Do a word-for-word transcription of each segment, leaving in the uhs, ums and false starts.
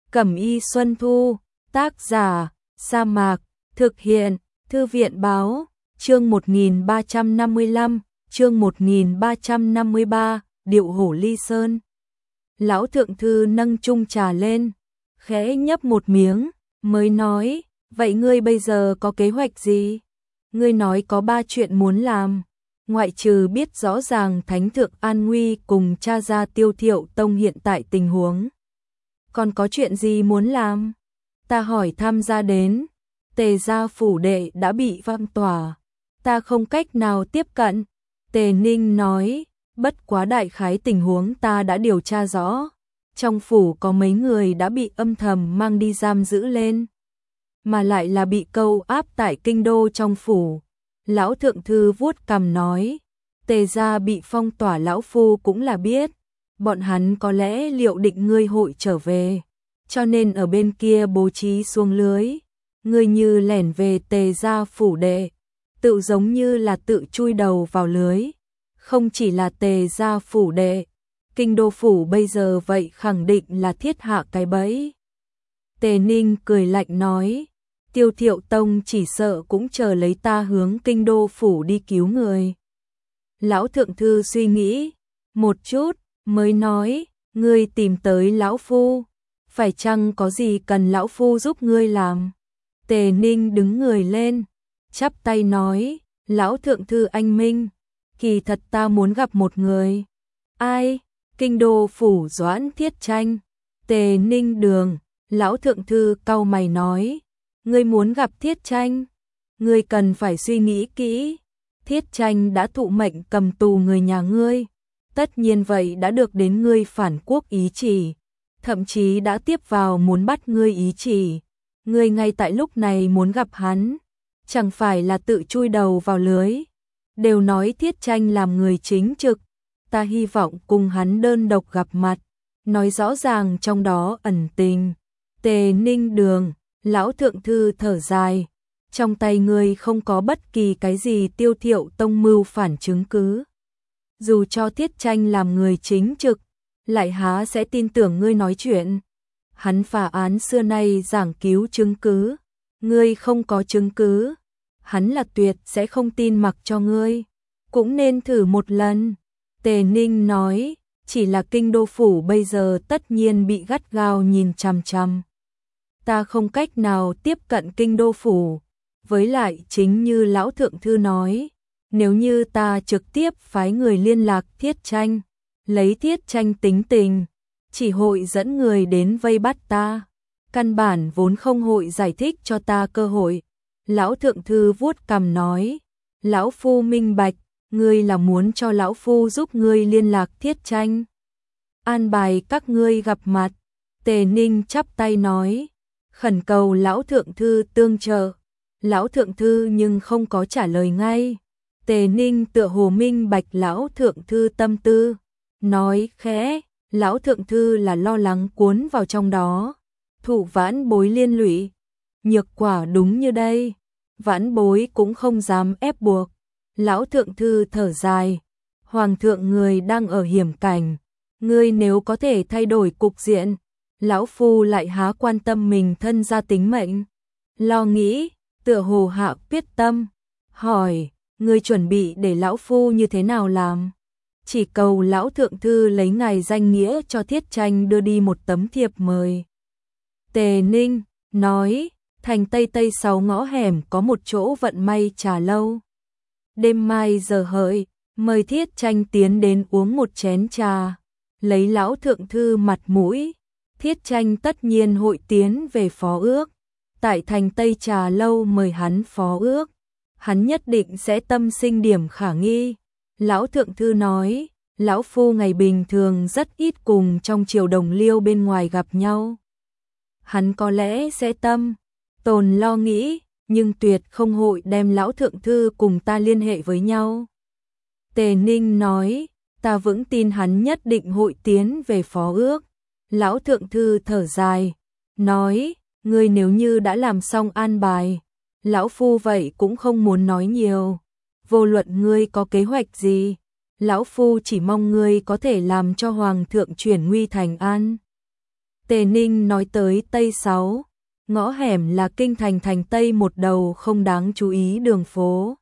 Cẩm y Xuân Thu, tác giả, Sa Mạc, thực hiện, Thư viện báo, chương một nghìn ba trăm năm mươi lăm, chương một nghìn ba trăm năm mươi ba, điệu hổ ly sơn. Lão thượng thư nâng chung trà lên, khẽ nhấp một miếng, mới nói, vậy ngươi bây giờ có kế hoạch gì? Ngươi nói có ba chuyện muốn làm, ngoại trừ biết rõ ràng Thánh thượng an nguy cùng cha ra Tiêu Thiệu Tông hiện tại tình huống. Còn có chuyện gì muốn làm? Ta hỏi tham gia đến, Tề gia phủ đệ đã bị phong tỏa, ta không cách nào tiếp cận. Tề Ninh nói, bất quá đại khái tình huống ta đã điều tra rõ, trong phủ có mấy người đã bị âm thầm mang đi giam giữ lên, mà lại là bị câu áp tại kinh đô trong phủ. Lão thượng thư vuốt cằm nói, Tề gia bị phong tỏa lão phu cũng là biết, bọn hắn có lẽ liệu định ngươi hội trở về, cho nên ở bên kia bố trí xuông lưới, ngươi như lẻn về Tề gia phủ đệ, tự giống như là tự chui đầu vào lưới, không chỉ là Tề gia phủ đệ, kinh đô phủ bây giờ vậy khẳng định là thiết hạ cái bẫy. Tề Ninh cười lạnh nói, Tiêu Thiệu Tông chỉ sợ cũng chờ lấy ta hướng kinh đô phủ đi cứu người. Lão thượng thư suy nghĩ một chút, mới nói, ngươi tìm tới lão phu, phải chăng có gì cần lão phu giúp ngươi làm? Tề Ninh đứng người lên, chắp tay nói, lão thượng thư anh minh, kỳ thật ta muốn gặp một người. Ai? Kinh đô phủ Doãn Thiết Tranh. Tề Ninh đường, lão thượng thư cau mày nói, ngươi muốn gặp Thiết Tranh, ngươi cần phải suy nghĩ kỹ. Thiết Tranh đã thụ mệnh cầm tù người nhà ngươi, tất nhiên vậy đã được đến ngươi phản quốc ý chỉ, thậm chí đã tiếp vào muốn bắt ngươi ý chỉ. Ngươi ngay tại lúc này muốn gặp hắn, chẳng phải là tự chui đầu vào lưới. Đều nói Thiết Tranh làm người chính trực, ta hy vọng cùng hắn đơn độc gặp mặt, nói rõ ràng trong đó ẩn tình. Tề Ninh đường, lão thượng thư thở dài, trong tay ngươi không có bất kỳ cái gì Tiêu Thiệu Tông mưu phản chứng cứ. Dù cho Thiết Tranh làm người chính trực, lại há sẽ tin tưởng ngươi nói chuyện. Hắn phá án xưa nay giảng cứu chứng cứ, ngươi không có chứng cứ, hắn là tuyệt sẽ không tin mặc cho ngươi, cũng nên thử một lần. Tề Ninh nói, chỉ là kinh đô phủ bây giờ tất nhiên bị gắt gao nhìn chằm chằm. Ta không cách nào tiếp cận kinh đô phủ, với lại chính như lão thượng thư nói, nếu như ta trực tiếp phái người liên lạc Thiết Tranh, lấy Thiết Tranh tính tình, chỉ hội dẫn người đến vây bắt ta, căn bản vốn không hội giải thích cho ta cơ hội. Lão thượng thư vuốt cằm nói, lão phu minh bạch, ngươi là muốn cho lão phu giúp ngươi liên lạc Thiết Tranh, an bài các ngươi gặp mặt. Tề Ninh chắp tay nói, khẩn cầu lão thượng thư tương trợ. Lão thượng thư nhưng không có trả lời ngay. Tề Ninh tựa hồ minh bạch lão thượng thư tâm tư, nói khẽ, lão thượng thư là lo lắng cuốn vào trong đó, thụ vãn bối liên lụy. Nhược quả đúng như đây, vãn bối cũng không dám ép buộc. Lão thượng thư thở dài, hoàng thượng người đang ở hiểm cảnh, ngươi nếu có thể thay đổi cục diện, lão phu lại há quan tâm mình thân gia tính mệnh. Lo nghĩ, tựa hồ hạ quyết tâm, hỏi, ngươi chuẩn bị để lão phu như thế nào làm? Chỉ cầu lão thượng thư lấy ngài danh nghĩa cho Thiết Tranh đưa đi một tấm thiệp mời. Tề Ninh nói, thành Tây Tây sáu ngõ hẻm có một chỗ vận may trà lâu. Đêm mai giờ hợi, mời Thiết Tranh tiến đến uống một chén trà, lấy lão thượng thư mặt mũi, Thiết Tranh tất nhiên hội tiến về phó ước. Tại thành Tây trà lâu mời hắn phó ước, hắn nhất định sẽ tâm sinh điểm khả nghi. Lão thượng thư nói, lão phu ngày bình thường rất ít cùng trong triều đồng liêu bên ngoài gặp nhau. Hắn có lẽ sẽ tâm tồn lo nghĩ, nhưng tuyệt không hội đem lão thượng thư cùng ta liên hệ với nhau. Tề Ninh nói, ta vững tin hắn nhất định hội tiến về phó ước. Lão thượng thư thở dài, nói, ngươi nếu như đã làm xong an bài, lão phu vậy cũng không muốn nói nhiều. Vô luận ngươi có kế hoạch gì, lão phu chỉ mong ngươi có thể làm cho hoàng thượng chuyển nguy thành an. Tề Ninh nói tới Tây Sáu, ngõ hẻm là kinh thành thành Tây một đầu không đáng chú ý đường phố.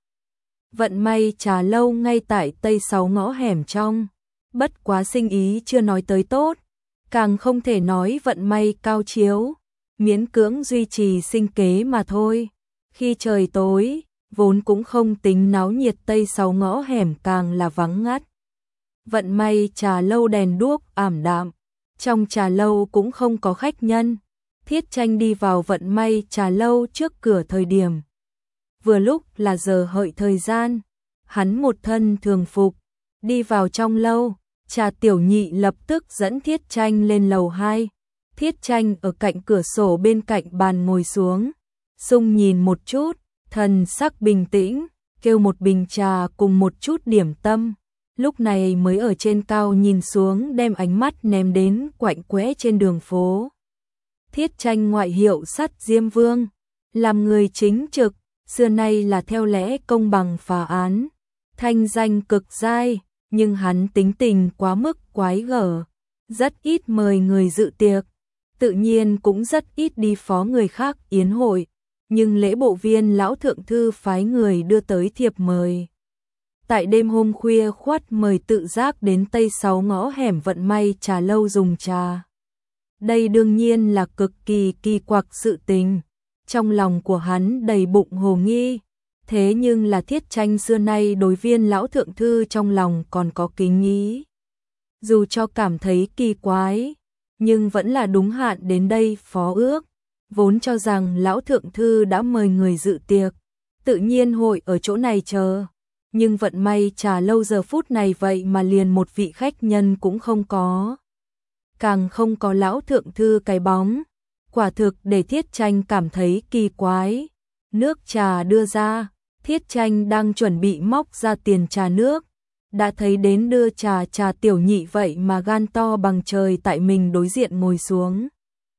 Vận may trà lâu ngay tại Tây Sáu ngõ hẻm trong, bất quá sinh ý chưa nói tới tốt, càng không thể nói vận may cao chiếu, miễn cưỡng duy trì sinh kế mà thôi. Khi trời tối, vốn cũng không tính náo nhiệt Tây Sáu ngõ hẻm càng là vắng ngắt. Vận may trà lâu đèn đuốc ảm đạm, trong trà lâu cũng không có khách nhân. Thiết Tranh đi vào vận may trà lâu trước cửa thời điểm. Vừa lúc là giờ hợi thời gian, hắn một thân thường phục, đi vào trong lâu, Trà Tiểu Nhị lập tức dẫn Thiết Tranh lên lầu hai. Thiết Tranh ở cạnh cửa sổ bên cạnh bàn ngồi xuống, sung nhìn một chút, thần sắc bình tĩnh, kêu một bình trà cùng một chút điểm tâm. Lúc này mới ở trên cao nhìn xuống đem ánh mắt ném đến quạnh quẽ trên đường phố. Thiết Tranh ngoại hiệu Sắt Diêm Vương, làm người chính trực, xưa nay là theo lẽ công bằng phá án, thanh danh cực dai, nhưng hắn tính tình quá mức quái gở, rất ít mời người dự tiệc, tự nhiên cũng rất ít đi phó người khác yến hội, nhưng lễ bộ viên lão thượng thư phái người đưa tới thiệp mời. Tại đêm hôm khuya khoắt mời tự giác đến Tây Sáu ngõ hẻm vận may trà lâu dùng trà. Đây đương nhiên là cực kỳ kỳ quặc sự tình, trong lòng của hắn đầy bụng hồ nghi, thế nhưng là Thiết Tranh xưa nay đối viên lão thượng thư trong lòng còn có kính ý. Dù cho cảm thấy kỳ quái, nhưng vẫn là đúng hạn đến đây phó ước, vốn cho rằng lão thượng thư đã mời người dự tiệc, tự nhiên hội ở chỗ này chờ. Nhưng vận may trà lâu giờ phút này vậy mà liền một vị khách nhân cũng không có. Càng không có lão thượng thư cái bóng. Quả thực để Thiết Tranh cảm thấy kỳ quái. Nước trà đưa ra, Thiết Tranh đang chuẩn bị móc ra tiền trà nước. Đã thấy đến đưa trà Trà Tiểu Nhị vậy mà gan to bằng trời tại mình đối diện ngồi xuống.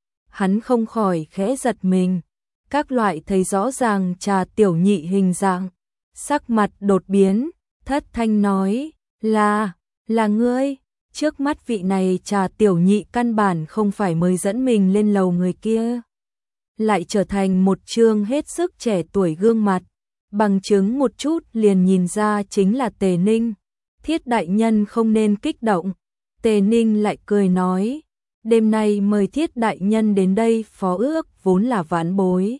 Hắn không khỏi khẽ giật mình. Các loại thấy rõ ràng Trà Tiểu Nhị hình dạng. Sắc mặt đột biến, thất thanh nói, là, là ngươi, trước mắt vị này Trà Tiểu Nhị căn bản không phải mới dẫn mình lên lầu người kia. Lại trở thành một trương hết sức trẻ tuổi gương mặt, bằng chứng một chút liền nhìn ra chính là Tề Ninh. Thiết đại nhân không nên kích động, Tề Ninh lại cười nói, đêm nay mời Thiết đại nhân đến đây phó ước vốn là vãn bối.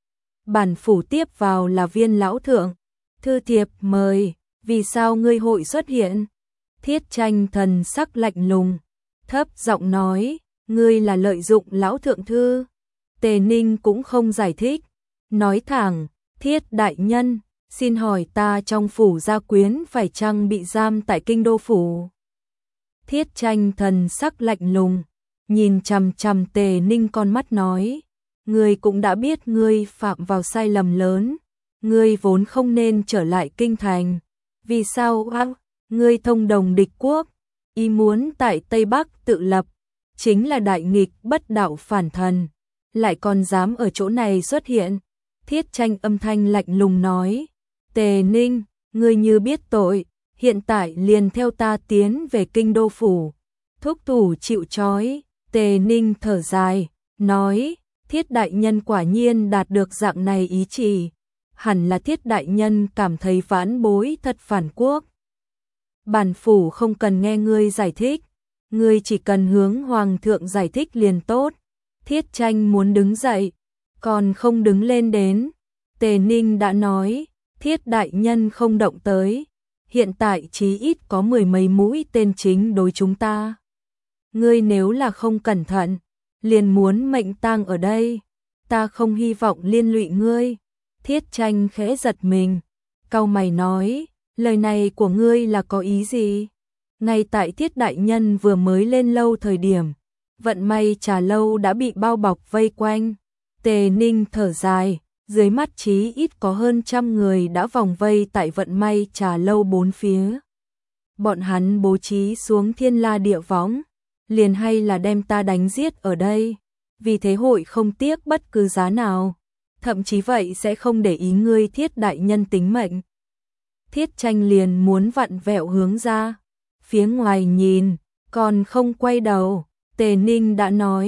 Bản phủ tiếp vào là viên lão thượng. Thư thiệp mời, vì sao ngươi hội xuất hiện? Thiết Tranh thần sắc lạnh lùng, thấp giọng nói, ngươi là lợi dụng lão thượng thư. Tề Ninh cũng không giải thích, nói thẳng, Thiết đại nhân, xin hỏi ta trong phủ gia quyến phải chăng bị giam tại kinh đô phủ? Thiết Tranh thần sắc lạnh lùng, nhìn chằm chằm Tề Ninh con mắt nói, ngươi cũng đã biết ngươi phạm vào sai lầm lớn. Ngươi vốn không nên trở lại kinh thành. Vì sao á? Ngươi thông đồng địch quốc, ý muốn tại Tây Bắc tự lập, chính là đại nghịch bất đạo phản thần, lại còn dám ở chỗ này xuất hiện. Thiết Tranh âm thanh lạnh lùng nói, Tề Ninh, ngươi như biết tội, hiện tại liền theo ta tiến về kinh đô phủ. Thúc thủ chịu trói. Tề Ninh thở dài, nói, Thiết đại nhân quả nhiên đạt được dạng này ý chỉ. Hẳn là Thiết đại nhân cảm thấy vãn bối thật phản quốc. Bản phủ không cần nghe ngươi giải thích, ngươi chỉ cần hướng hoàng thượng giải thích liền tốt. Thiết Tranh muốn đứng dậy, còn không đứng lên đến. Tề Ninh đã nói, Thiết đại nhân không động tới, hiện tại chí ít có mười mấy mũi tên chính đối chúng ta. Ngươi nếu là không cẩn thận, liền muốn mệnh tang ở đây, ta không hy vọng liên lụy ngươi. Thiết Tranh khẽ giật mình, cau mày nói, lời này của ngươi là có ý gì? Ngay tại Thiết đại nhân vừa mới lên lâu thời điểm, vận may trà lâu đã bị bao bọc vây quanh. Tề Ninh thở dài, dưới mắt chí ít có hơn trăm người đã vòng vây tại vận may trà lâu bốn phía. Bọn hắn bố trí xuống thiên la địa võng, liền hay là đem ta đánh giết ở đây, vì thế hội không tiếc bất cứ giá nào. Thậm chí vậy sẽ không để ý ngươi Thiết đại nhân tính mệnh. Thiết Tranh liền muốn vặn vẹo hướng ra, phía ngoài nhìn, còn không quay đầu. Tề Ninh đã nói,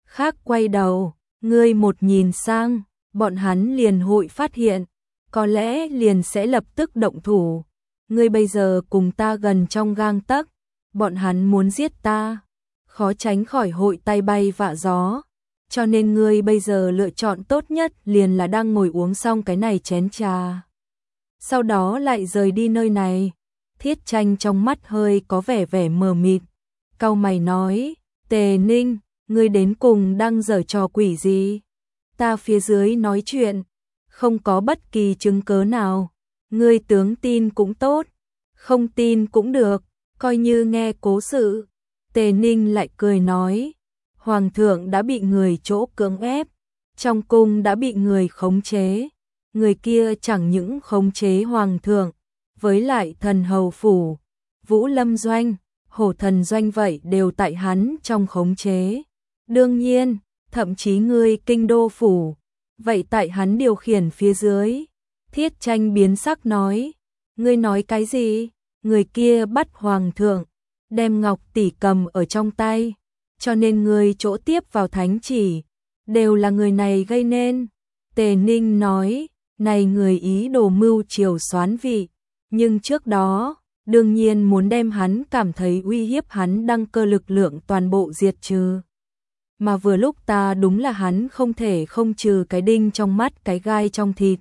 khác quay đầu, ngươi một nhìn sang, bọn hắn liền hội phát hiện, có lẽ liền sẽ lập tức động thủ. Ngươi bây giờ cùng ta gần trong gang tấc, bọn hắn muốn giết ta, khó tránh khỏi hội tay bay vạ gió. Cho nên ngươi bây giờ lựa chọn tốt nhất liền là đang ngồi uống xong cái này chén trà. Sau đó lại rời đi nơi này. Thiết Tranh trong mắt hơi có vẻ vẻ mờ mịt. Cau mày nói, Tề Ninh, ngươi đến cùng đang giở trò quỷ gì? Ta phía dưới nói chuyện, không có bất kỳ chứng cớ nào. Ngươi tướng tin cũng tốt, không tin cũng được, coi như nghe cố sự. Tề Ninh lại cười nói, Hoàng thượng đã bị người chỗ cưỡng ép, trong cung đã bị người khống chế. Người kia chẳng những khống chế Hoàng thượng, với lại thần hầu phủ, Vũ Lâm doanh, Hổ Thần doanh vậy đều tại hắn trong khống chế. Đương nhiên, thậm chí ngươi kinh đô phủ, vậy tại hắn điều khiển phía dưới. Thiết Tranh biến sắc nói, ngươi nói cái gì? Người kia bắt Hoàng thượng, đem ngọc tỷ cầm ở trong tay, cho nên người chỗ tiếp vào thánh chỉ, đều là người này gây nên. Tề Ninh nói, này người ý đồ mưu triều soán vị, nhưng trước đó, đương nhiên muốn đem hắn cảm thấy uy hiếp hắn đăng cơ lực lượng toàn bộ diệt trừ. Mà vừa lúc ta đúng là hắn không thể không trừ cái đinh trong mắt cái gai trong thịt.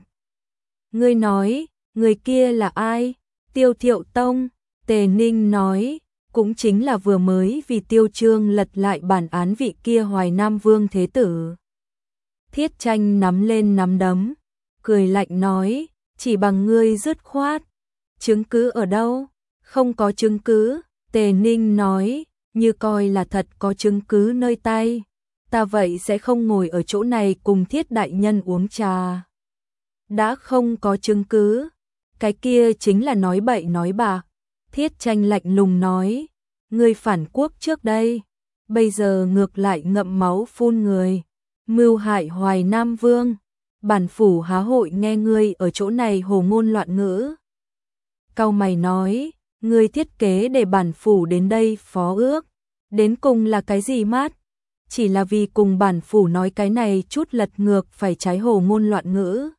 Ngươi nói, người kia là ai? Tiêu Thiệu Tông. Tề Ninh nói, cũng chính là vừa mới vì Tiêu Trương lật lại bản án vị kia Hoài Nam Vương Thế Tử. Thiết Tranh nắm lên nắm đấm, cười lạnh nói, chỉ bằng ngươi dứt khoát. Chứng cứ ở đâu? Không có chứng cứ. Tề Ninh nói, như coi là thật có chứng cứ nơi tay, ta vậy sẽ không ngồi ở chỗ này cùng Thiết đại nhân uống trà. Đã không có chứng cứ, cái kia chính là nói bậy nói bạ. Thiết Tranh lạnh lùng nói, ngươi phản quốc trước đây, bây giờ ngược lại ngậm máu phun người, mưu hại Hoài Nam Vương, bản phủ há hội nghe ngươi ở chỗ này hồ ngôn loạn ngữ. Cau mày nói, ngươi thiết kế để bản phủ đến đây phó ước, đến cùng là cái gì mát? Chỉ là vì cùng bản phủ nói cái này chút lật ngược phải trái hồ ngôn loạn ngữ.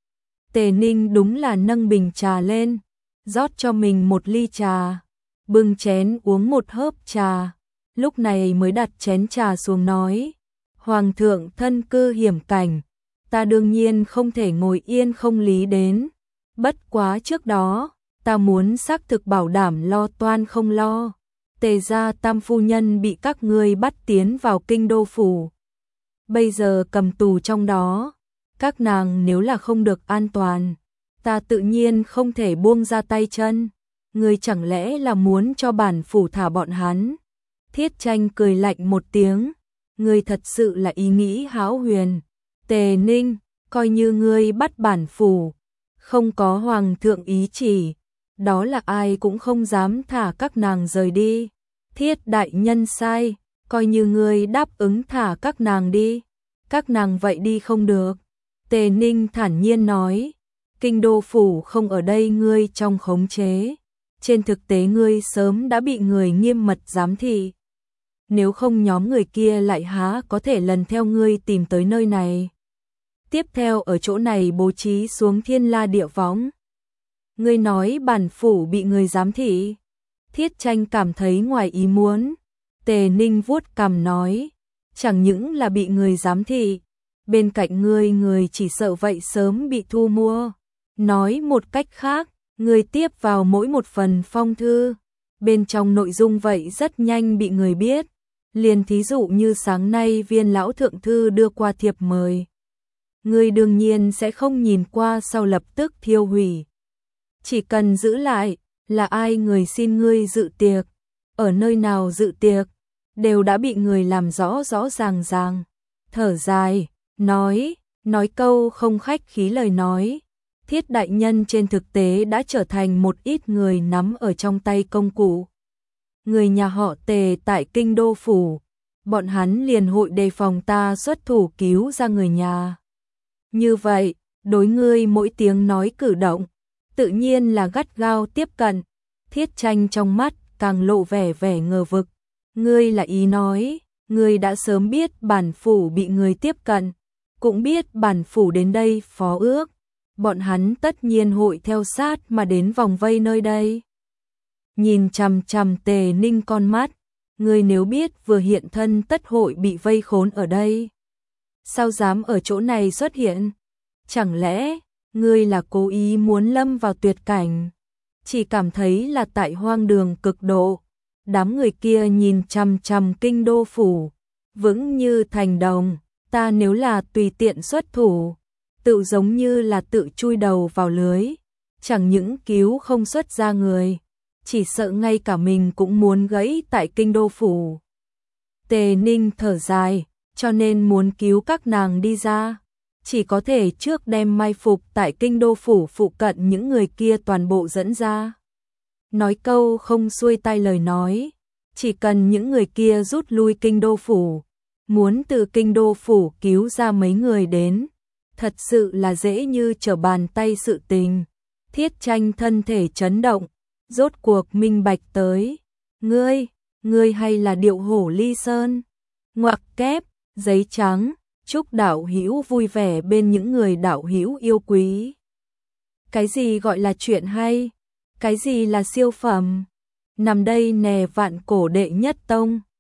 Tề Ninh đúng là nâng bình trà lên, rót cho mình một ly trà, bưng chén uống một hớp trà, lúc này mới đặt chén trà xuống nói, Hoàng thượng thân cư hiểm cảnh, ta đương nhiên không thể ngồi yên không lý đến, bất quá trước đó, ta muốn xác thực bảo đảm lo toan không lo. Tề gia tam phu nhân bị các ngươi bắt tiến vào kinh đô phủ, bây giờ cầm tù trong đó, các nàng nếu là không được an toàn, ta tự nhiên không thể buông ra tay chân. Ngươi chẳng lẽ là muốn cho bản phủ thả bọn hắn? Thiết Tranh cười lạnh một tiếng, ngươi thật sự là ý nghĩ hão huyền. Tề Ninh, coi như ngươi bắt bản phủ, không có Hoàng thượng ý chỉ, đó là ai cũng không dám thả các nàng rời đi. Thiết đại nhân sai, coi như ngươi đáp ứng thả các nàng đi, các nàng vậy đi không được. Tề Ninh thản nhiên nói, kinh đô phủ không ở đây ngươi trong khống chế, trên thực tế ngươi sớm đã bị người nghiêm mật giám thị. Nếu không nhóm người kia lại há có thể lần theo ngươi tìm tới nơi này. Tiếp theo ở chỗ này bố trí xuống thiên la địa võng. Ngươi nói bản phủ bị người giám thị. Thiết Tranh cảm thấy ngoài ý muốn. Tề Ninh vuốt cằm nói, chẳng những là bị người giám thị, bên cạnh ngươi người chỉ sợ vậy sớm bị thu mua. Nói một cách khác, người tiếp vào mỗi một phần phong thư, bên trong nội dung vậy rất nhanh bị người biết. Liền thí dụ như sáng nay Viên lão thượng thư đưa qua thiệp mời, ngươi đương nhiên sẽ không nhìn qua sau lập tức thiêu hủy. Chỉ cần giữ lại, là ai người xin ngươi dự tiệc, ở nơi nào dự tiệc, đều đã bị người làm rõ rõ ràng ràng. Thở dài, nói, nói câu không khách khí lời nói, Thiết đại nhân trên thực tế đã trở thành một ít người nắm ở trong tay công cụ. Người nhà họ Tề tại kinh đô phủ, bọn hắn liền hội đề phòng ta xuất thủ cứu ra người nhà. Như vậy, đối ngươi mỗi tiếng nói cử động, tự nhiên là gắt gao tiếp cận. Thiết Tranh trong mắt càng lộ vẻ vẻ ngờ vực. Ngươi là ý nói, Ngươi đã sớm biết bản phủ bị người tiếp cận, cũng biết bản phủ đến đây phó ước, bọn hắn tất nhiên hội theo sát mà đến vòng vây nơi đây. Nhìn chằm chằm Tề Ninh con mắt, ngươi nếu biết vừa hiện thân tất hội bị vây khốn ở đây, sao dám ở chỗ này xuất hiện? Chẳng lẽ ngươi là cố ý muốn lâm vào tuyệt cảnh? Chỉ cảm thấy là tại hoang đường cực độ. Đám người kia nhìn chằm chằm kinh đô phủ, vững như thành đồng. Ta nếu là tùy tiện xuất thủ, tự giống như là tự chui đầu vào lưới, chẳng những cứu không xuất ra người, chỉ sợ ngay cả mình cũng muốn gãy tại kinh đô phủ. Tề Ninh thở dài, cho nên muốn cứu các nàng đi ra, chỉ có thể trước đem mai phục tại kinh đô phủ phụ cận những người kia toàn bộ dẫn ra. Nói câu không xuôi tai lời nói, chỉ cần những người kia rút lui kinh đô phủ, muốn từ kinh đô phủ cứu ra mấy người đến, thật sự là dễ như trở bàn tay sự tình. Thiết Tranh thân thể chấn động, rốt cuộc minh bạch tới. Ngươi, ngươi hay là điệu hổ ly sơn? Ngoặc kép, giấy trắng, chúc đạo hữu vui vẻ bên những người đạo hữu yêu quý. Cái gì gọi là chuyện hay? Cái gì là siêu phẩm? Nằm đây nè vạn cổ đệ nhất tông.